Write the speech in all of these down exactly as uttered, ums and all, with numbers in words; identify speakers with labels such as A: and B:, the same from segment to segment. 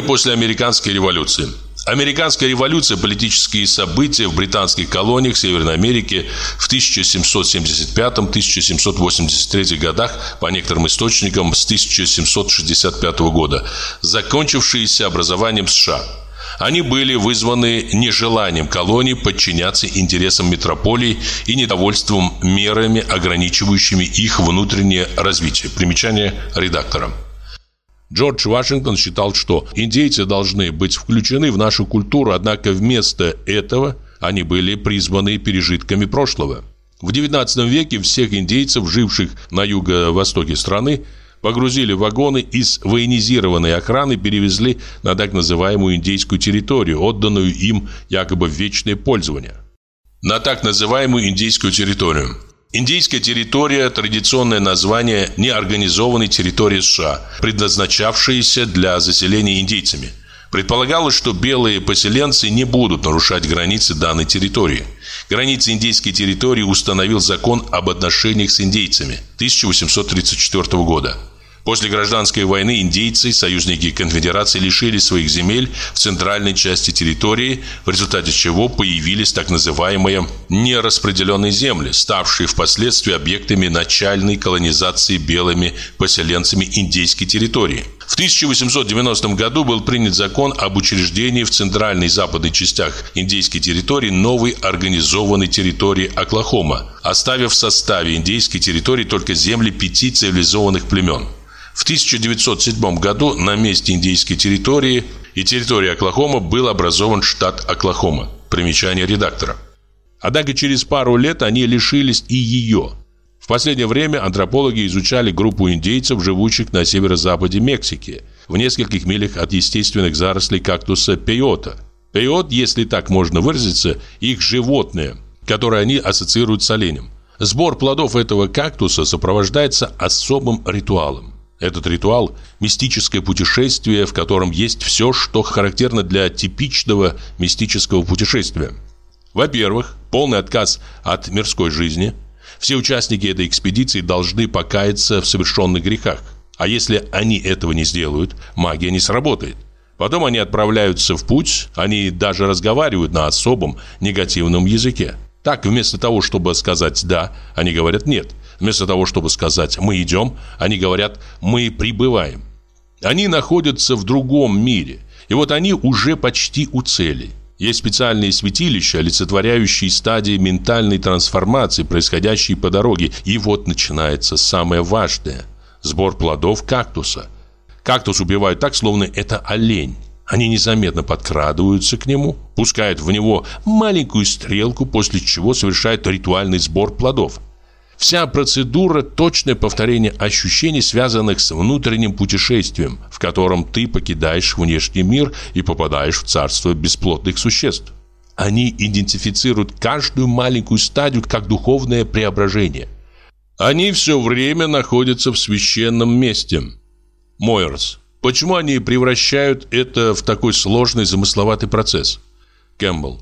A: после американской революции. Американская революция, политические события в британских колониях Северной Америки в тысяча семьсот семьдесят пятом — тысяча семьсот восемьдесят третьем годах, по некоторым источникам, с тысяча семьсот шестьдесят пятого года, закончившиеся образованием США. Они были вызваны нежеланием колоний подчиняться интересам метрополий и недовольством мерами, ограничивающими их внутреннее развитие. Примечание редактора. Джордж Вашингтон считал, что индейцы должны быть включены в нашу культуру, однако вместо этого они были призваны пережитками прошлого. В девятнадцатом веке всех индейцев, живших на юго-востоке страны, погрузили в вагоны и с военизированной охраны перевезли на так называемую индейскую территорию, отданную им якобы в вечное пользование. На так называемую индейскую территорию. Индейская территория – традиционное название неорганизованной территории США, предназначавшейся для заселения индейцами. Предполагалось, что белые поселенцы не будут нарушать границы данной территории. Границы индейской территории установил закон об отношениях с индейцами тысяча восемьсот тридцать четвёртого года. После гражданской войны индейцы, союзники конфедерации, лишились своих земель в центральной части территории, в результате чего появились так называемые нераспределенные земли, ставшие впоследствии объектами начальной колонизации белыми поселенцами индейской территории. В тысяча восемьсот девяностом году был принят закон об учреждении в центральной и западной частях индейской территории новой организованной территории Оклахома, оставив в составе индейской территории только земли пяти цивилизованных племен. В тысяча девятьсот седьмом году на месте индейской территории и территории Оклахома был образован штат Оклахома. Примечание редактора. Однако через пару лет они лишились и ее. В последнее время антропологи изучали группу индейцев, живущих на северо-западе Мексики, в нескольких милях от естественных зарослей кактуса пейота. Пейот, если так можно выразиться, их животное, которое они ассоциируют с оленем. Сбор плодов этого кактуса сопровождается особым ритуалом. Этот ритуал – мистическое путешествие, в котором есть все, что характерно для типичного мистического путешествия. Во-первых, полный отказ от мирской жизни. Все участники этой экспедиции должны покаяться в совершенных грехах. А если они этого не сделают, магия не сработает. Потом они отправляются в путь, они даже разговаривают на особом негативном языке. Так, вместо того, чтобы сказать «да», они говорят «нет». Вместо того, чтобы сказать «мы идем», они говорят «мы прибываем». Они находятся в другом мире, и вот они уже почти у цели. Есть специальные святилища, олицетворяющие стадии ментальной трансформации, происходящие по дороге. И вот начинается самое важное – сбор плодов кактуса. Кактус убивают так, словно это олень. Они незаметно подкрадываются к нему, пускают в него маленькую стрелку, после чего совершают ритуальный сбор плодов. Вся процедура – точное повторение ощущений, связанных с внутренним путешествием, в котором ты покидаешь внешний мир и попадаешь в царство бесплотных существ. Они идентифицируют каждую маленькую стадию как духовное преображение. Они все время находятся в священном месте. Мойерс. Почему они превращают это в такой сложный, замысловатый процесс? Кэмпбелл.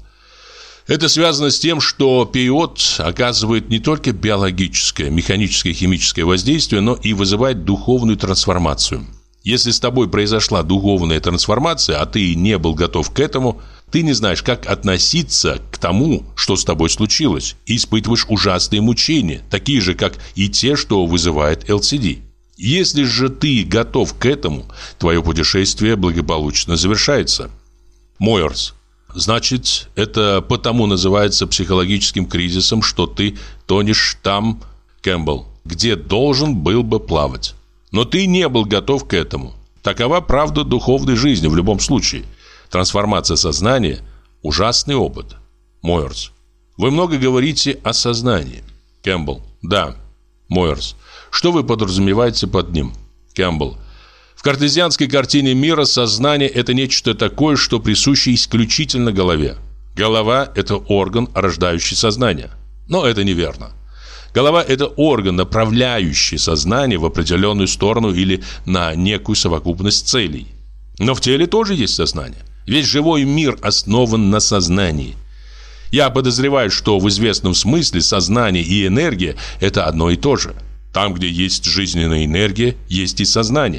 A: Это связано с тем, что пейот оказывает не только биологическое, механическое, химическое воздействие, но и вызывает духовную трансформацию. Если с тобой произошла духовная трансформация, а ты не был готов к этому, ты не знаешь, как относиться к тому, что с тобой случилось, и испытываешь ужасные мучения, такие же, как и те, что вызывает эл эс ди. Если же ты готов к этому, твое путешествие благополучно завершается. Мойерс. Значит, это потому называется психологическим кризисом, что ты тонешь там, Кэмпбелл, где должен был бы плавать. Но ты не был готов к этому. Такова правда духовной жизни в любом случае. Трансформация сознания – ужасный опыт. Мойерс. Вы много говорите о сознании. Кэмпбелл. Да. Мойерс. Что вы подразумеваете под ним? Кэмпбелл. В картезианской картине мира сознание – это нечто такое, что присуще исключительно голове. Голова – это орган, рождающий сознание. Но это неверно. Голова – это орган, направляющий сознание в определенную сторону или на некую совокупность целей. Но в теле тоже есть сознание. Весь живой мир основан на сознании. Я подозреваю, что в известном смысле сознание и энергия – это одно и то же. Там, где есть жизненная энергия, есть и сознание.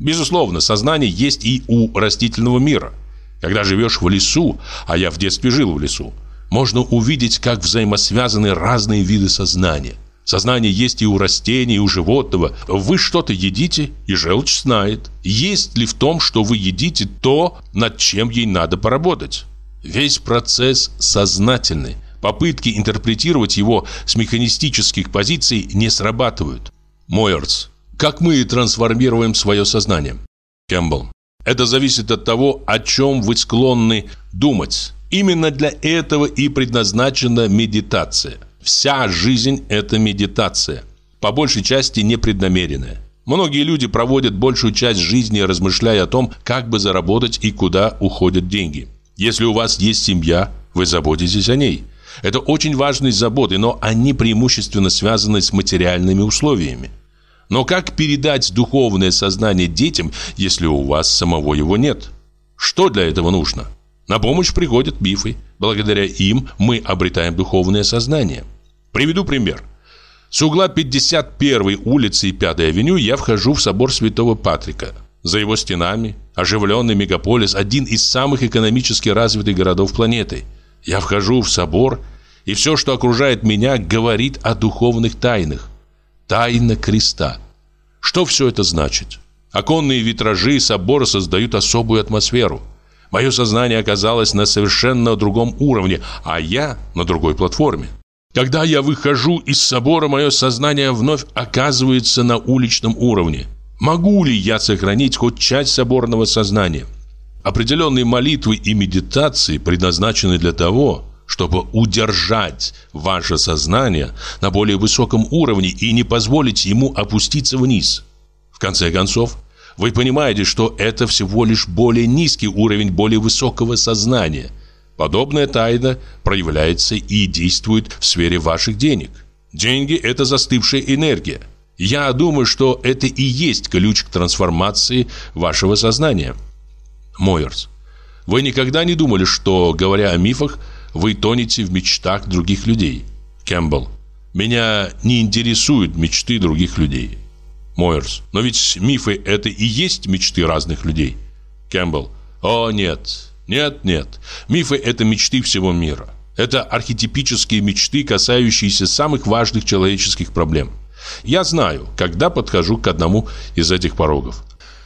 A: Безусловно, сознание есть и у растительного мира. Когда живешь в лесу, а я в детстве жил в лесу, можно увидеть, как взаимосвязаны разные виды сознания. Сознание есть и у растений, и у животного. Вы что-то едите, и желчь знает, есть ли в том, что вы едите, то, над чем ей надо поработать. Весь процесс сознательный. Попытки интерпретировать его с механистических позиций не срабатывают. Мойерс. Как мы трансформируем свое сознание? Кэмпбелл. Это зависит от того, о чем вы склонны думать. Именно для этого и предназначена медитация. Вся жизнь – это медитация. По большей части непреднамеренная. Многие люди проводят большую часть жизни, размышляя о том, как бы заработать и куда уходят деньги. Если у вас есть семья, вы заботитесь о ней. Это очень важные заботы, но они преимущественно связаны с материальными условиями. Но как передать духовное сознание детям, если у вас самого его нет? Что для этого нужно? На помощь приходят мифы. Благодаря им мы обретаем духовное сознание. Приведу пример. С угла пятьдесят первой улицы и пятой авеню я вхожу в собор Святого Патрика. За его стенами оживленный мегаполис, один из самых экономически развитых городов планеты. Я вхожу в собор, и все, что окружает меня, говорит о духовных тайнах. Тайна креста. Что все это значит? Оконные витражи собора создают особую атмосферу. Мое сознание оказалось на совершенно другом уровне, а я на другой платформе. Когда я выхожу из собора, мое сознание вновь оказывается на уличном уровне. Могу ли я сохранить хоть часть соборного сознания? Определенные молитвы и медитации предназначены для того, чтобы удержать ваше сознание на более высоком уровне и не позволить ему опуститься вниз. В конце концов, вы понимаете, что это всего лишь более низкий уровень более высокого сознания. Подобная тайна проявляется и действует в сфере ваших денег. Деньги – это застывшая энергия. Я думаю, что это и есть ключ к трансформации вашего сознания. Мойерс. Вы никогда не думали, что, говоря о мифах, вы тонете в мечтах других людей? Кэмпбелл. Меня не интересуют мечты других людей. Мойерс. Но ведь мифы – это и есть мечты разных людей. Кэмпбелл. О, нет. Нет, нет. Мифы – это мечты всего мира. Это архетипические мечты, касающиеся самых важных человеческих проблем. Я знаю, когда подхожу к одному из этих порогов.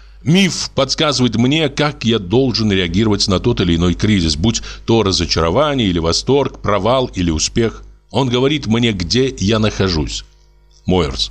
A: Миф подсказывает мне, как я должен реагировать на тот или иной кризис, будь то разочарование или восторг, провал или успех. Он говорит мне, где я нахожусь. Мойерс.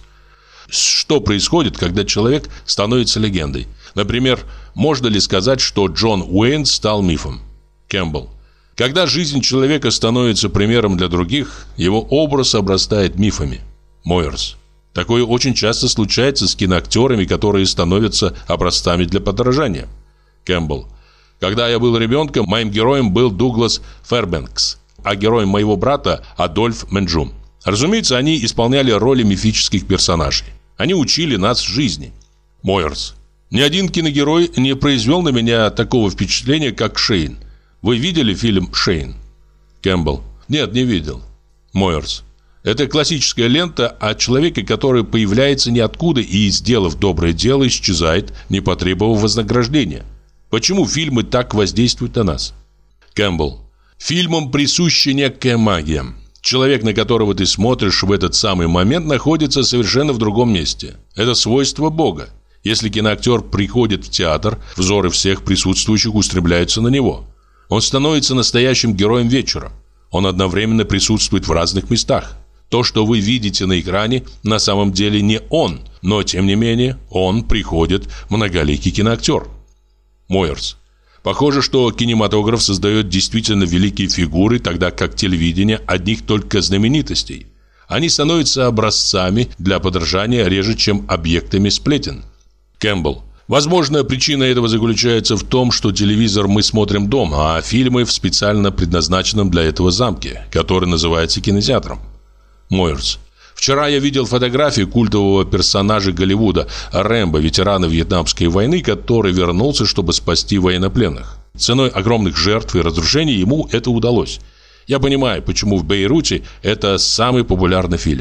A: Что происходит, когда человек становится легендой? Например, можно ли сказать, что Джон Уэйн стал мифом? Кэмпбелл. Когда жизнь человека становится примером для других, его образ обрастает мифами. Мойерс. Такое очень часто случается с киноактерами, которые становятся образцами для подражания. Кэмпбелл. Когда я был ребенком, моим героем был Дуглас Фэрбенкс, а героем моего брата Адольф Менджум. Разумеется, они исполняли роли мифических персонажей. Они учили нас жизни. Мойерс. Ни один киногерой не произвел на меня такого впечатления, как Шейн. Вы видели фильм «Шейн»? Кэмпбелл. Нет, не видел. Мойерс. Это классическая лента о человеке, который появляется ниоткуда и, сделав доброе дело, исчезает, не потребовав вознаграждения. Почему фильмы так воздействуют на нас? Кэмпбелл. Фильмам присуща некая магия. Человек, на которого ты смотришь в этот самый момент, находится совершенно в другом месте. Это свойство Бога. Если киноактер приходит в театр, взоры всех присутствующих устремляются на него. Он становится настоящим героем вечера. Он одновременно присутствует в разных местах. То, что вы видите на экране, на самом деле не он, но, тем не менее, он приходит многоликий киноактер. Мойерс. Похоже, что кинематограф создает действительно великие фигуры, тогда как телевидение одних только знаменитостей. Они становятся образцами для подражания реже, чем объектами сплетен. Кэмпбелл. Возможно, причина этого заключается в том, что телевизор мы смотрим дома, а фильмы в специально предназначенном для этого замке, который называется кинотеатром. Мойерс. Вчера я видел фотографию культового персонажа Голливуда Рэмбо, ветерана Вьетнамской войны, который вернулся, чтобы спасти военнопленных. Ценой огромных жертв и разрушений ему это удалось. Я понимаю, почему в Бейруте это самый популярный фильм.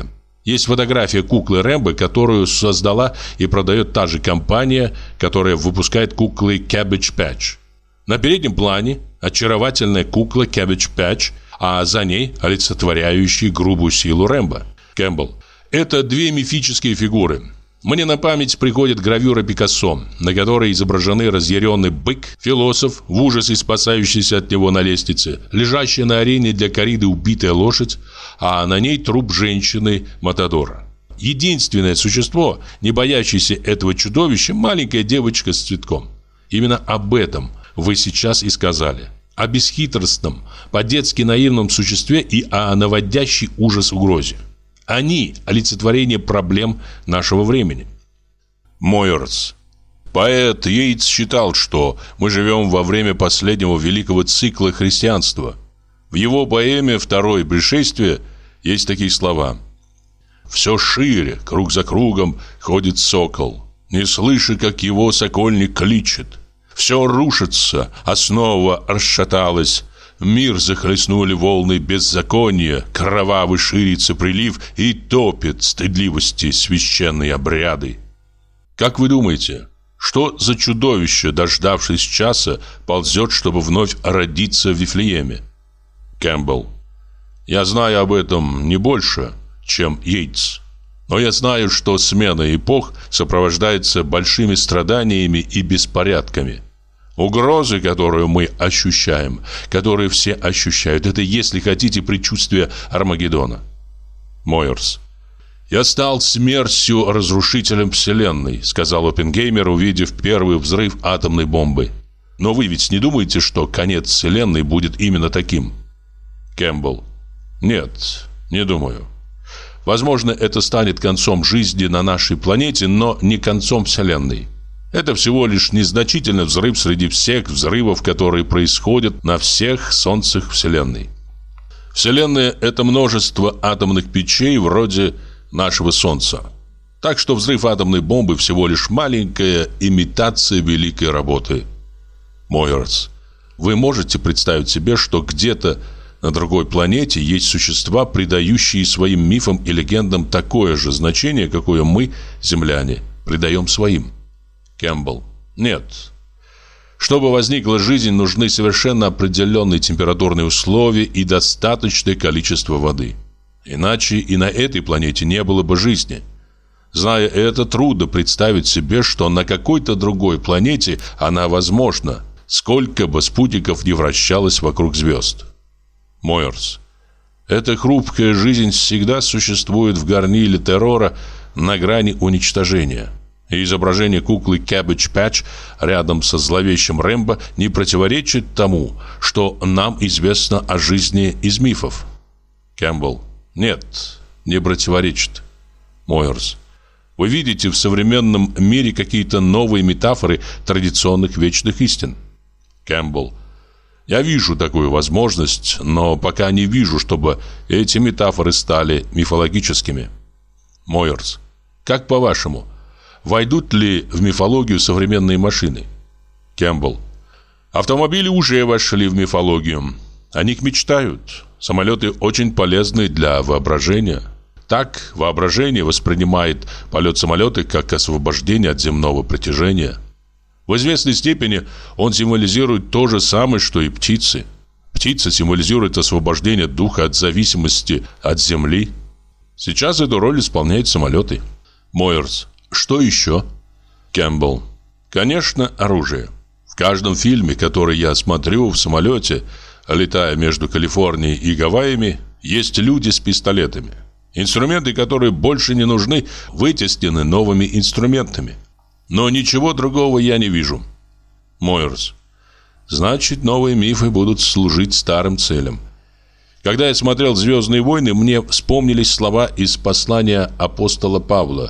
A: Есть фотография куклы Рэмбо, которую создала и продает та же компания, которая выпускает куклы Cabbage Patch. На переднем плане очаровательная кукла Cabbage Patch, а за ней олицетворяющая грубую силу Рэмбо. Кэмпбелл. Это две мифические фигуры. Мне на память приходит гравюра Пикассо, на которой изображены разъяренный бык, философ, в ужасе спасающийся от него на лестнице, лежащая на арене для кориды убитая лошадь, а на ней труп женщины Матадора. Единственное существо, не боящееся этого чудовища, маленькая девочка с цветком. Именно об этом вы сейчас и сказали. О бесхитростном, по-детски наивном существе и о наводящей ужас угрозе. Они – олицетворение проблем нашего времени. Мойерс. Поэт Йейтс считал, что мы живем во время последнего великого цикла христианства. В его поэме «Второе пришествие» есть такие слова: «Все шире, круг за кругом, ходит сокол, не слыша, как его сокольник кличет. Все рушится, основа расшаталась». Мир захлестнули волны беззакония, кровавый ширится прилив и топит стыдливости священные обряды. Как вы думаете, что за чудовище, дождавшись часа, ползет, чтобы вновь родиться в Вифлееме? Кэмпбелл. Я знаю об этом не больше, чем Йейтс. Но я знаю, что смена эпох сопровождается большими страданиями и беспорядками. Угрозы, которую мы ощущаем, которые все ощущают, это, если хотите, предчувствие Армагеддона. Мойерс. «Я стал смертью разрушителем вселенной», сказал Оппенгеймер, увидев первый взрыв атомной бомбы. Но вы ведь не думаете, что конец вселенной будет именно таким? Кэмпбелл. Нет, не думаю. Возможно, это станет концом жизни на нашей планете, но не концом вселенной. Это всего лишь незначительный взрыв среди всех взрывов, которые происходят на всех солнцах Вселенной. Вселенная – это множество атомных печей вроде нашего Солнца. Так что взрыв атомной бомбы всего лишь маленькая имитация великой работы. Мойерс, вы можете представить себе, что где-то на другой планете есть существа, придающие своим мифам и легендам такое же значение, какое мы, земляне, придаем своим? Кэмпбелл. Нет. Чтобы возникла жизнь, нужны совершенно определенные температурные условия и достаточное количество воды. Иначе и на этой планете не было бы жизни. Зная это, трудно представить себе, что на какой-то другой планете она возможна, сколько бы спутников ни вращалось вокруг звезд. Мойерс. Эта хрупкая жизнь всегда существует в горниле террора на грани уничтожения. И изображение куклы Cabbage Patch рядом со зловещим Рэмбо не противоречит тому, что нам известно о жизни из мифов. Кэмпбелл. Нет, не противоречит. Мойерс. Вы видите в современном мире какие-то новые метафоры традиционных вечных истин? Кэмпбелл. Я вижу такую возможность, но пока не вижу, чтобы эти метафоры стали мифологическими. Мойерс. Как по-вашему, войдут ли в мифологию современные машины? Кэмпбелл. Автомобили уже вошли в мифологию. О них мечтают. Самолеты очень полезны для воображения. Так, воображение воспринимает полет самолета как освобождение от земного притяжения. В известной степени он символизирует то же самое, что и птицы. Птица символизирует освобождение духа от зависимости от земли. Сейчас эту роль исполняют самолеты. Мойерс. Что еще? Кэмпбелл. Конечно, оружие. В каждом фильме, который я смотрю в самолете, летая между Калифорнией и Гавайями, есть люди с пистолетами. Инструменты, которые больше не нужны, вытеснены новыми инструментами. Но ничего другого я не вижу. Мойерс. Значит, новые мифы будут служить старым целям. Когда я смотрел «Звездные войны», мне вспомнились слова из послания апостола Павла: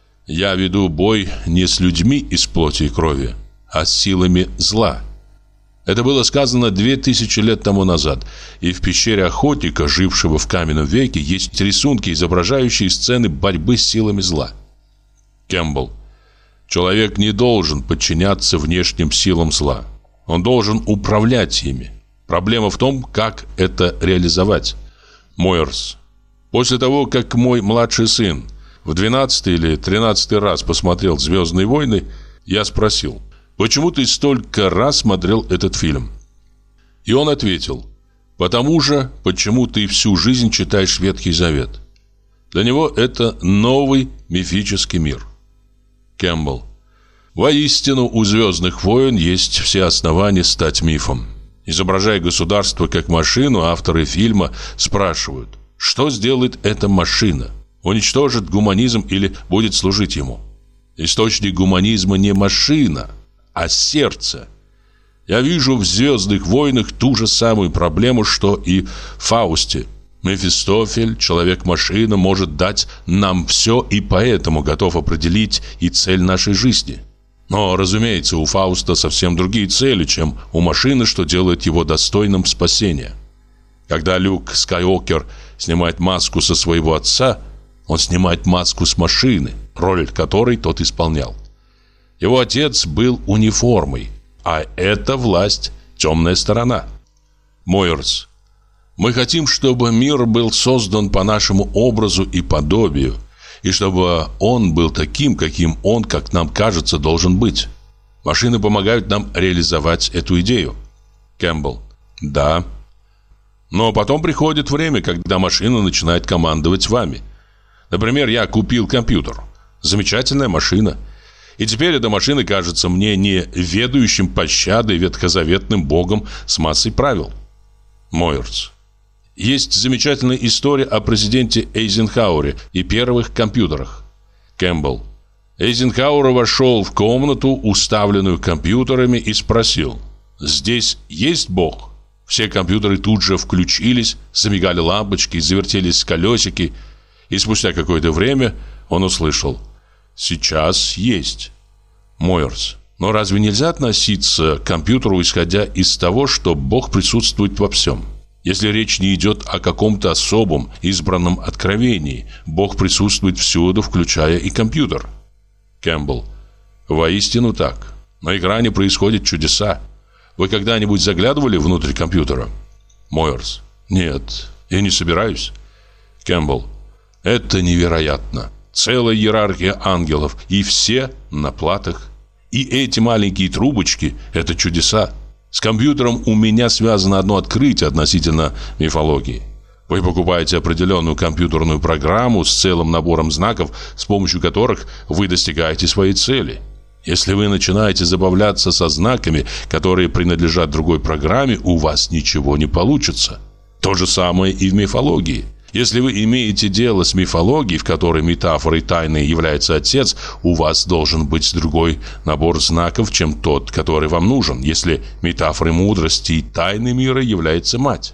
A: «Я веду бой не с людьми из плоти и крови, а с силами зла». Это было сказано две тысячи лет тому назад, и в пещере охотника, жившего в каменном веке, есть рисунки, изображающие сцены борьбы с силами зла. Кэмпбелл. Человек не должен подчиняться внешним силам зла. Он должен управлять ими. Проблема в том, как это реализовать. Мойерс. После того, как мой младший сын в двенадцатый или тринадцатый раз посмотрел «Звездные войны», я спросил: «Почему ты столько раз смотрел этот фильм?» И он ответил: «Потому же, почему ты всю жизнь читаешь Ветхий Завет». Для него это новый мифический мир. Кэмпбелл. Воистину, у «Звездных войн» есть все основания стать мифом. Изображая государство как машину, авторы фильма спрашивают: что сделает эта машина? Уничтожит гуманизм или будет служить ему? Источник гуманизма не машина, а сердце. Я вижу в «Звездных войнах» ту же самую проблему, что и в «Фаусте». Мефистофель, человек-машина, может дать нам все и поэтому готов определить и цель нашей жизни. Но, разумеется, у Фауста совсем другие цели, чем у машины, что делает его достойным спасения. Когда Люк Скайуокер снимает маску со своего отца, он снимает маску с машины, роль которой тот исполнял. Его отец был униформой, а эта власть – темная сторона. Мойерс. Мы хотим, чтобы мир был создан по нашему образу и подобию, и чтобы он был таким, каким он, как нам кажется, должен быть. Машины помогают нам реализовать эту идею. Кэмпбелл. Да. Но потом приходит время, когда машина начинает командовать вами. Например, я купил компьютер. Замечательная машина. И теперь эта машина кажется мне не ведающим пощадой ветхозаветным богом с массой правил. Мойерс. Есть замечательная история о президенте Эйзенхауэре и первых компьютерах. Кэмпбелл. Эйзенхауэр вошел в комнату, уставленную компьютерами, и спросил: «Здесь есть Бог?» Все компьютеры тут же включились, замигали лампочки, завертелись колесики, и спустя какое-то время он услышал: «Сейчас есть». Мойерс. Но разве нельзя относиться к компьютеру, исходя из того, что Бог присутствует во всем? Если речь не идет о каком-то особом, избранном откровении, Бог присутствует всюду, включая и компьютер. Кэмпбелл. Воистину так. На экране происходят чудеса. Вы когда-нибудь заглядывали внутрь компьютера? Мойерс. Нет, я не собираюсь. Кэмпбелл. Это невероятно. Целая иерархия ангелов, и все на платах. И эти маленькие трубочки – это чудеса. С компьютером у меня связано одно открытие относительно мифологии. Вы покупаете определенную компьютерную программу с целым набором знаков, с помощью которых вы достигаете своей цели. Если вы начинаете забавляться со знаками, которые принадлежат другой программе, у вас ничего не получится. То же самое и в мифологии. Если вы имеете дело с мифологией, в которой метафорой тайны является отец, у вас должен быть другой набор знаков, чем тот, который вам нужен, если метафорой мудрости и тайны мира является мать.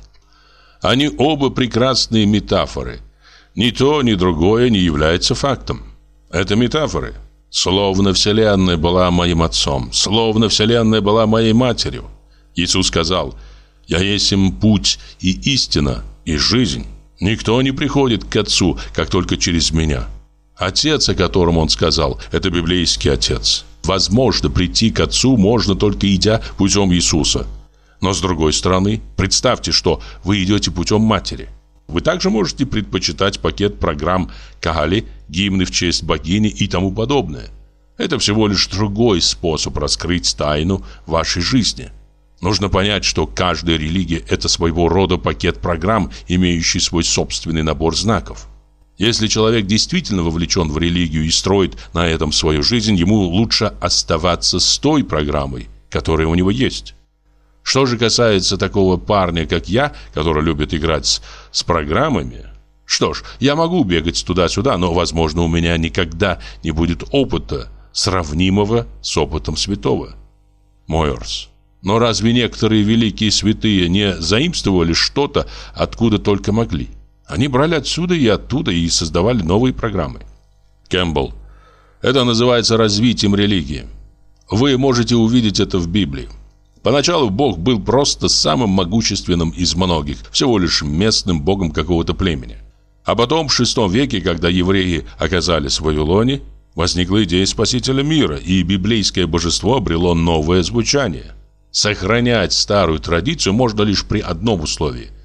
A: Они оба прекрасные метафоры. Ни то, ни другое не является фактом. Это метафоры. Словно Вселенная была моим отцом, словно Вселенная была моей матерью. Иисус сказал: «Я есть им путь и истина, и жизнь». Никто не приходит к Отцу, как только через меня. Отец, о котором он сказал, это библейский отец. Возможно, прийти к Отцу можно только идя путем Иисуса. Но с другой стороны, представьте, что вы идете путем матери. Вы также можете предпочитать пакет программ Каали, гимны в честь богини и тому подобное. Это всего лишь другой способ раскрыть тайну вашей жизни. Нужно понять, что каждая религия – это своего рода пакет программ, имеющий свой собственный набор знаков. Если человек действительно вовлечен в религию и строит на этом свою жизнь, ему лучше оставаться с той программой, которая у него есть. Что же касается такого парня, как я, который любит играть с, с программами, что ж, я могу бегать туда-сюда, но, возможно, у меня никогда не будет опыта, сравнимого с опытом святого. Мойерс. Но разве некоторые великие святые не заимствовали что-то, откуда только могли? Они брали отсюда и оттуда и создавали новые программы. Кэмпбелл. Это называется развитием религии. Вы можете увидеть это в Библии. Поначалу Бог был просто самым могущественным из многих, всего лишь местным богом какого-то племени. А потом, в шестом веке, когда евреи оказались в Вавилоне, возникла идея спасителя мира, и библейское божество обрело новое звучание. Сохранять старую традицию можно лишь при одном условии.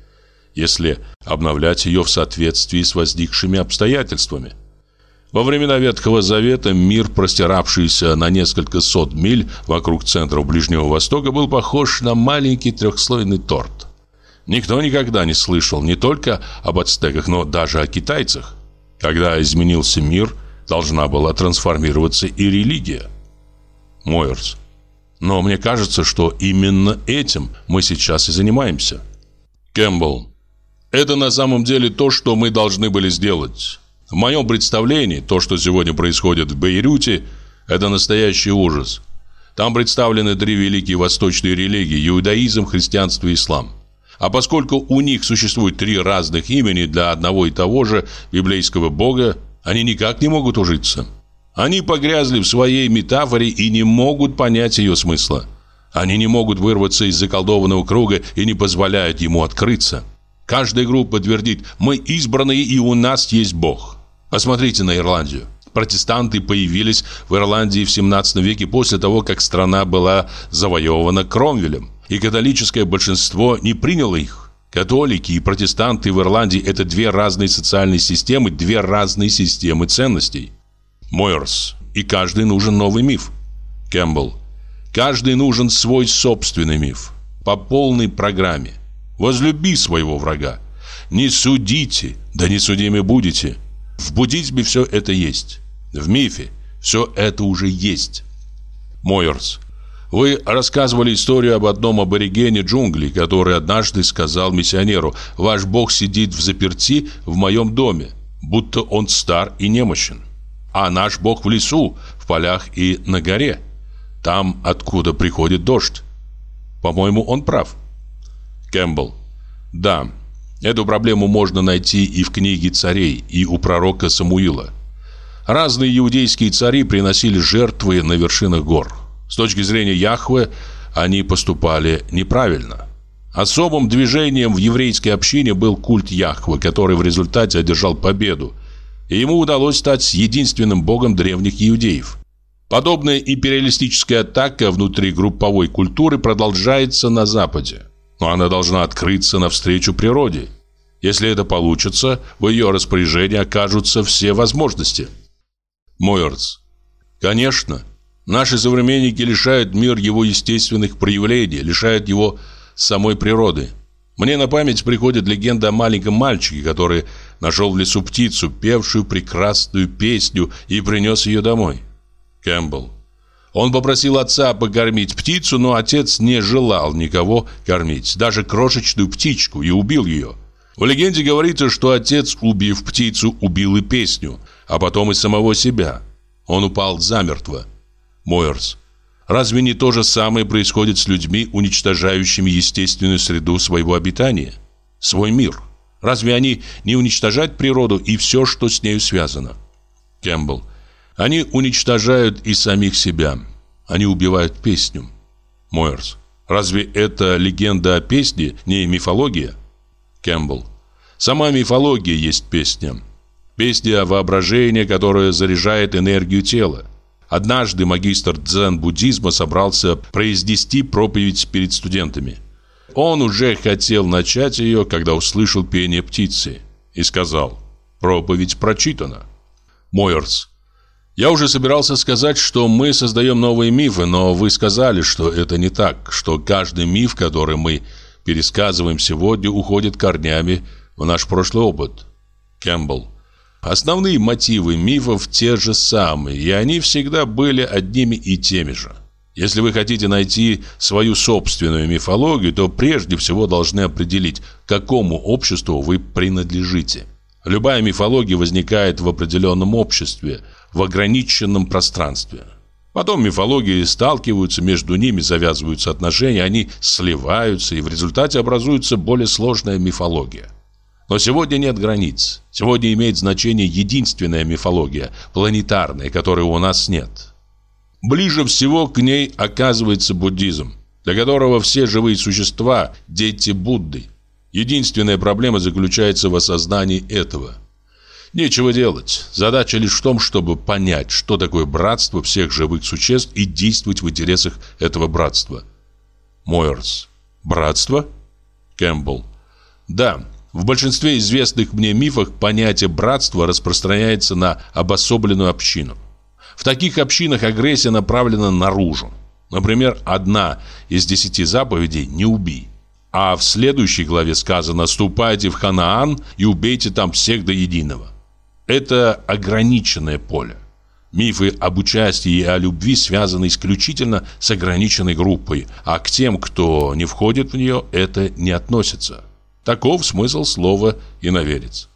A: если обновлять ее в соответствии с возникшими обстоятельствами. Во времена Ветхого Завета мир, простиравшийся на несколько сот миль вокруг центров Ближнего Востока, был похож на маленький трехслойный торт. Никто никогда не слышал не только об ацтеках, но даже о китайцах. Когда изменился мир, должна была трансформироваться и религия. Мойерс. Но мне кажется, что именно этим мы сейчас и занимаемся. Кэмпбелл. Это на самом деле то, что мы должны были сделать. В моем представлении, то, что сегодня происходит в Бейруте, это настоящий ужас. Там представлены три великие восточные религии – иудаизм, христианство и ислам. А поскольку у них существует три разных имени для одного и того же библейского бога, они никак не могут ужиться. Они погрязли в своей метафоре и не могут понять ее смысла. Они не могут вырваться из заколдованного круга и не позволяют ему открыться. Каждая группа твердит: «Мы избранные, и у нас есть Бог». Посмотрите на Ирландию. Протестанты появились в Ирландии в семнадцатом веке после того, как страна была завоевана Кромвелем, и католическое большинство не приняло их. Католики и протестанты в Ирландии – это две разные социальные системы, две разные системы ценностей. Мойерс. И каждый нужен новый миф. Кэмпбелл. Каждый нужен свой собственный миф. По полной программе. Возлюби своего врага. Не судите, да не судимы будете. В буддизме все это есть. В мифе все это уже есть. Мойерс. Вы рассказывали историю об одном аборигене джунглей, который однажды сказал миссионеру: «Ваш Бог сидит взаперти в моем доме, будто он стар и немощен. А наш Бог в лесу, в полях и на горе, там, откуда приходит дождь». По-моему, он прав. Кэмпбелл. Да, эту проблему можно найти и в книге царей, и у пророка Самуила. Разные иудейские цари приносили жертвы на вершинах гор. С точки зрения Яхве, они поступали неправильно. Особым движением в еврейской общине был культ Яхве, который в результате одержал победу, и ему удалось стать единственным богом древних иудеев. Подобная империалистическая атака внутри групповой культуры продолжается на Западе, но она должна открыться навстречу природе. Если это получится, в ее распоряжении окажутся все возможности. Мойерс. Конечно. Наши современники лишают мир его естественных проявлений, лишают его самой природы. Мне на память приходит легенда о маленьком мальчике, который нашел в лесу птицу, певшую прекрасную песню, и принес ее домой. Кэмпбелл. Он попросил отца покормить птицу, но отец не желал никого кормить, даже крошечную птичку, и убил ее. В легенде говорится, что отец, убив птицу, убил и песню, а потом и самого себя. Он упал замертво. Мойерс. Разве не то же самое происходит с людьми, уничтожающими естественную среду своего обитания? Свой мир. Разве они не уничтожают природу и все, что с нею связано? Кэмпбелл. Они уничтожают и самих себя. Они убивают песню. Мойерс. Разве это легенда о песне, не мифология? Кэмпбелл. Сама мифология есть песня. Песня воображения, которая заряжает энергию тела. Однажды магистр дзен-буддизма собрался произнести проповедь перед студентами. Он уже хотел начать ее, когда услышал пение птицы, и сказал: «Проповедь прочитана». Мойерс. Я уже собирался сказать, что мы создаем новые мифы, но вы сказали, что это не так, что каждый миф, который мы пересказываем сегодня, уходит корнями в наш прошлый опыт. Кэмпбелл. Основные мотивы мифов те же самые, и они всегда были одними и теми же. Если вы хотите найти свою собственную мифологию, то прежде всего должны определить, к какому обществу вы принадлежите. Любая мифология возникает в определенном обществе, в ограниченном пространстве. Потом мифологии сталкиваются, между ними завязываются отношения, они сливаются, и в результате образуется более сложная мифология. Но сегодня нет границ. Сегодня имеет значение единственная мифология, планетарная, которой у нас нет. Ближе всего к ней оказывается буддизм, для которого все живые существа – дети Будды. Единственная проблема заключается в осознании этого. Нечего делать. Задача лишь в том, чтобы понять, что такое братство всех живых существ, и действовать в интересах этого братства. Мойерс. Братство? Кэмпбелл. Да. В большинстве известных мне мифов понятие братства распространяется на обособленную общину. В таких общинах агрессия направлена наружу. Например, одна из десяти заповедей «не убий». А в следующей главе сказано «ступайте в Ханаан и убейте там всех до единого». Это ограниченное поле. Мифы об участии и о любви связаны исключительно с ограниченной группой, а к тем, кто не входит в нее, это не относится. Таков смысл слова «иноверец».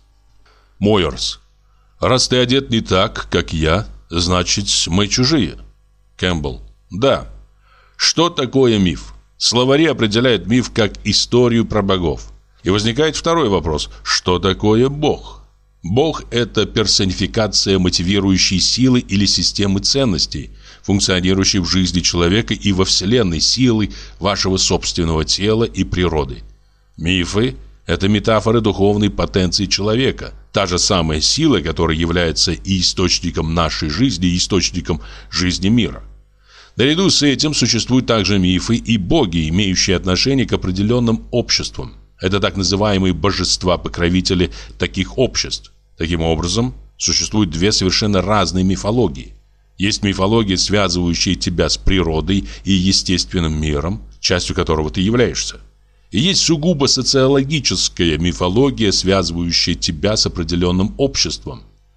A: Мойерс. Раз ты одет не так, как я, значит, мы чужие. Кэмпбелл. Да. Что такое миф? Словари определяют миф как историю про богов. И возникает второй вопрос. Что такое Бог? Бог – это персонификация мотивирующей силы или системы ценностей, функционирующей в жизни человека и во Вселенной силы вашего собственного тела и природы. Мифы – это метафоры духовной потенции человека, та же самая сила, которая является и источником нашей жизни, и источником жизни мира. Наряду с этим существуют также мифы и боги, имеющие отношение к определенным обществам. Это так называемые божества-покровители таких обществ. Таким образом, существуют две совершенно разные мифологии. Есть мифология, связывающая тебя с природой и естественным миром, частью которого ты являешься. И есть сугубо социологическая мифология, связывающая тебя с определенным обществом.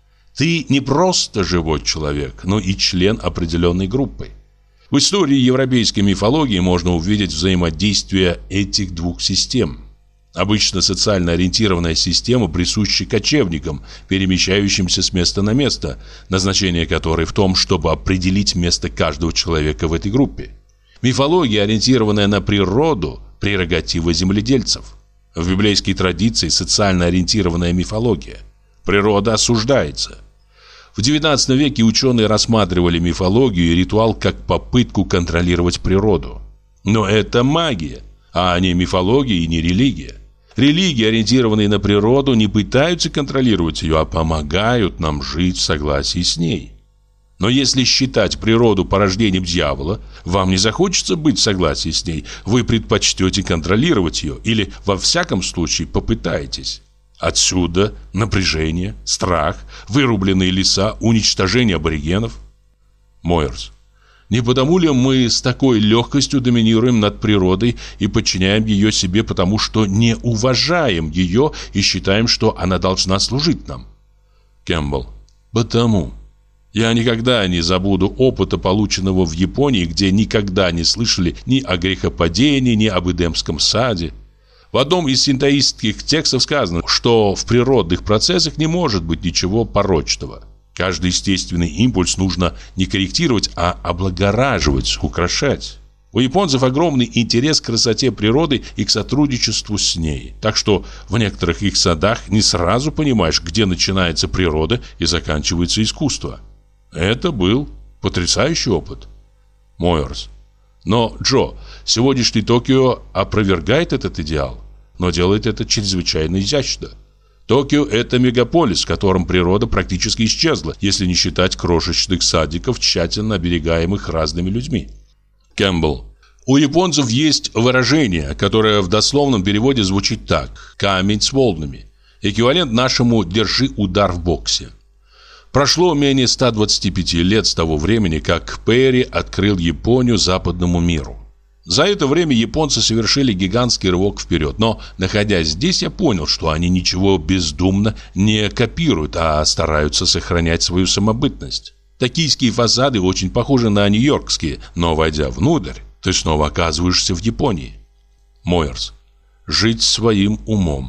A: Ты не просто живой человек, но и член определенной группы. В истории европейской мифологии можно увидеть взаимодействие этих двух систем. Обычно социально ориентированная система присуща кочевникам, перемещающимся с места на место, назначение которой в том, чтобы определить место каждого человека в этой группе. Мифология, ориентированная на природу, прерогатива земледельцев. В библейской традиции социально ориентированная мифология. Природа осуждается. В девятнадцатом веке ученые рассматривали мифологию и ритуал как попытку контролировать природу. Но это магия, а не мифология и не религия. Религии, ориентированные на природу, не пытаются контролировать ее, а помогают нам жить в согласии с ней. Но если считать природу порождением дьявола, вам не захочется быть в согласии с ней, вы предпочтете контролировать ее или, во всяком случае, попытаетесь. Отсюда напряжение, страх, вырубленные леса, уничтожение аборигенов. Мойерс. Не потому ли мы с такой легкостью доминируем над природой и подчиняем ее себе, потому что не уважаем ее и считаем, что она должна служить нам? Кэмпбелл. Потому. Я никогда не забуду опыта, полученного в Японии, где никогда не слышали ни о грехопадении, ни об Эдемском саде. В одном из синтоистских текстов сказано, что в природных процессах не может быть ничего порочного. Каждый естественный импульс нужно не корректировать, а облагораживать, украшать. У японцев огромный интерес к красоте природы и к сотрудничеству с ней. Так что в некоторых их садах не сразу понимаешь, где начинается природа и заканчивается искусство. Это был потрясающий опыт. Мойерс. Но, Джо, сегодняшний Токио опровергает этот идеал, но делает это чрезвычайно изящно. Токио – это мегаполис, в котором природа практически исчезла, если не считать крошечных садиков, тщательно оберегаемых разными людьми. Кэмпбелл. У японцев есть выражение, которое в дословном переводе звучит так: «камень с волнами». Эквивалент нашему «держи удар в боксе». Прошло менее ста двадцати пяти лет с того времени, как Перри открыл Японию западному миру. За это время японцы совершили гигантский рывок вперед, но, находясь здесь, я понял, что они ничего бездумно не копируют, а стараются сохранять свою самобытность. Токийские фасады очень похожи на нью-йоркские, но, войдя внутрь, ты снова оказываешься в Японии. Мойерс. Жить своим умом.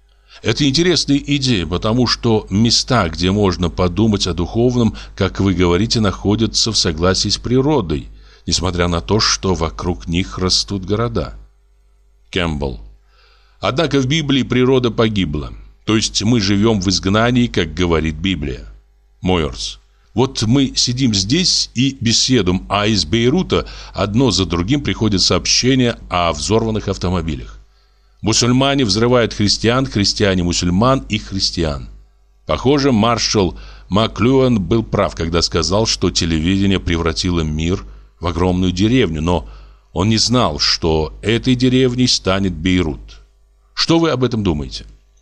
A: Это интересная идея, потому что места, где можно подумать о духовном, как вы говорите, находятся в согласии с природой, несмотря на то, что вокруг них растут города. Кэмпбелл. Однако в Библии природа погибла. То есть мы живем в изгнании, как говорит Библия. Мойерс. Вот мы сидим здесь и беседуем, а из Бейрута одно за другим приходят сообщения о взорванных автомобилях. Мусульмане взрывают христиан, христиане мусульман и христиан. Похоже, маршал Маклюэн был прав, когда сказал, что телевидение превратило мир в огромную деревню, но он не знал, что этой деревней станет Бейрут. Что вы об этом думаете?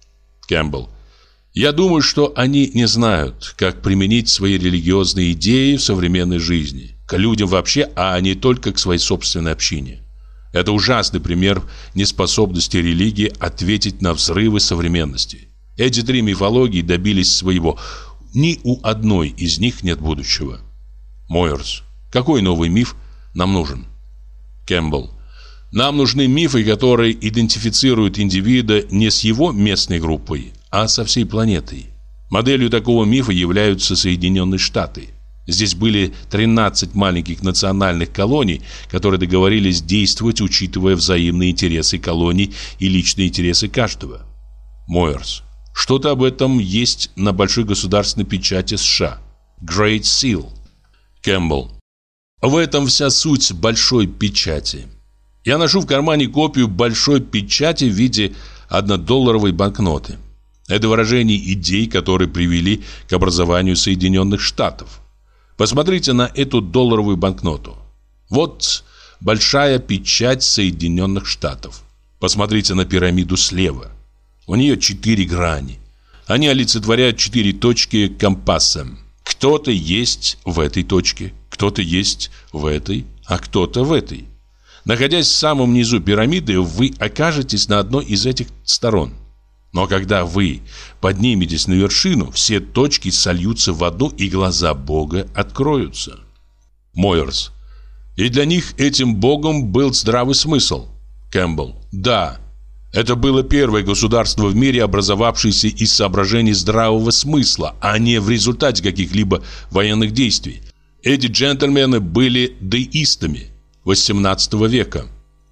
A: Кэмпбелл. Я думаю, что они не знают, как применить свои религиозные идеи в современной жизни, к людям вообще, а не только к своей собственной общине. Это ужасный пример неспособности религии ответить на взрывы современности. Эти три мифологии добились своего. Ни у одной из них нет будущего. Мойерс. Какой новый миф нам нужен? Кэмпбелл. Нам нужны мифы, которые идентифицируют индивида не с его местной группой, а со всей планетой. Моделью такого мифа являются Соединенные Штаты. Здесь были тринадцать маленьких национальных колоний, которые договорились действовать, учитывая взаимные интересы колоний и личные интересы каждого. Мойерс. Что-то об этом есть на большой государственной печати США. Great Seal. Кэмпбелл. В этом вся суть большой печати. Я ношу в кармане копию большой печати в виде однодолларовой банкноты. Это выражение идей, которые привели к образованию Соединенных Штатов. Посмотрите на эту долларовую банкноту. Вот большая печать Соединенных Штатов. Посмотрите на пирамиду слева. У нее четыре грани. Они олицетворяют четыре точки компаса. Кто-то есть в этой точке, кто-то есть в этой, а кто-то в этой. Находясь в самом низу пирамиды, вы окажетесь на одной из этих сторон. Но когда вы подниметесь на вершину, все точки сольются в одну, и глаза Бога откроются. Мойерс. И для них этим Богом был здравый смысл. Кэмпбелл. Да. Это было первое государство в мире, образовавшееся из соображений здравого смысла, а не в результате каких-либо военных действий. Эти джентльмены были деистами восемнадцатого века.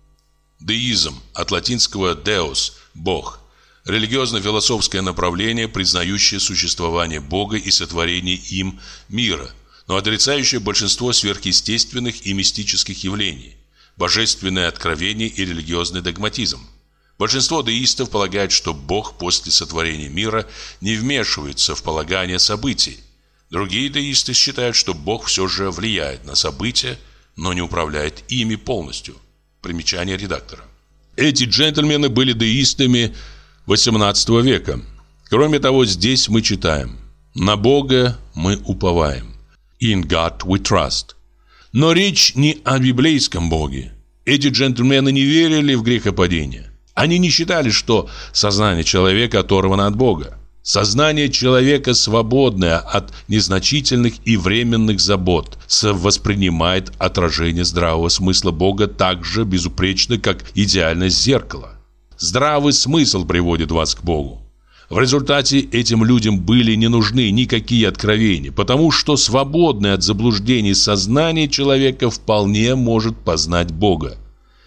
A: Деизм от латинского «deus» – «бог». Религиозно-философское направление, признающее существование Бога и сотворение им мира, но отрицающее большинство сверхъестественных и мистических явлений, божественное откровение и религиозный догматизм. Большинство деистов полагает, что Бог после сотворения мира не вмешивается в полагание событий. Другие деисты считают, что Бог все же влияет на события, но не управляет ими полностью. Примечание редактора. Эти джентльмены были деистами восемнадцатого века. Кроме того, здесь мы читаем: «На Бога мы уповаем». In God we trust. Но речь не о библейском Боге. Эти джентльмены не верили в грехопадение. Они не считали, что сознание человека оторвано от Бога. Сознание человека, свободное от незначительных и временных забот, воспринимает отражение здравого смысла Бога так же безупречно, как идеальность зеркала. Здравый смысл приводит вас к Богу. В результате этим людям были не нужны никакие откровения, потому что свободное от заблуждений сознание человека вполне может познать Бога.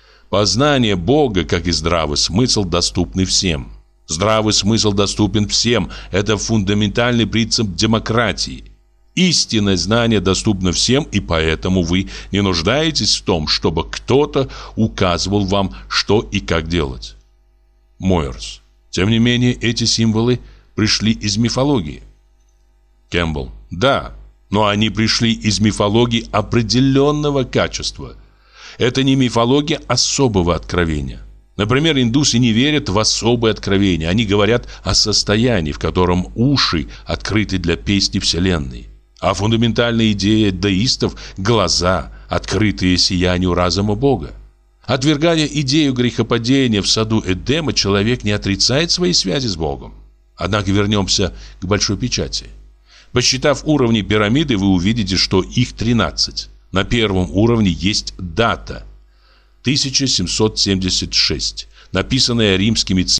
A: Познание Бога, как и здравый смысл, доступны всем. Здравый смысл доступен всем. Это фундаментальный принцип демократии. Истинное знание доступно всем, и поэтому вы не нуждаетесь в том, чтобы кто-то указывал вам, что и как делать. Мойерс. Тем не менее, эти символы пришли из мифологии. Кэмпбелл. Да, но они пришли из мифологии определенного качества. Это не мифология особого откровения. Например, индусы не верят в особое откровение. Они говорят о состоянии, в котором уши открыты для песни Вселенной. А фундаментальная идея деистов – глаза, открытые сиянию разума Бога. Отвергая идею грехопадения в саду Эдема, человек не отрицает своей связи с Богом. Однако вернемся к большой печати. Посчитав уровни пирамиды, вы увидите, что их тринадцать. На первом уровне есть дата – тысяча семьсот семьдесят шесть, написанная римскими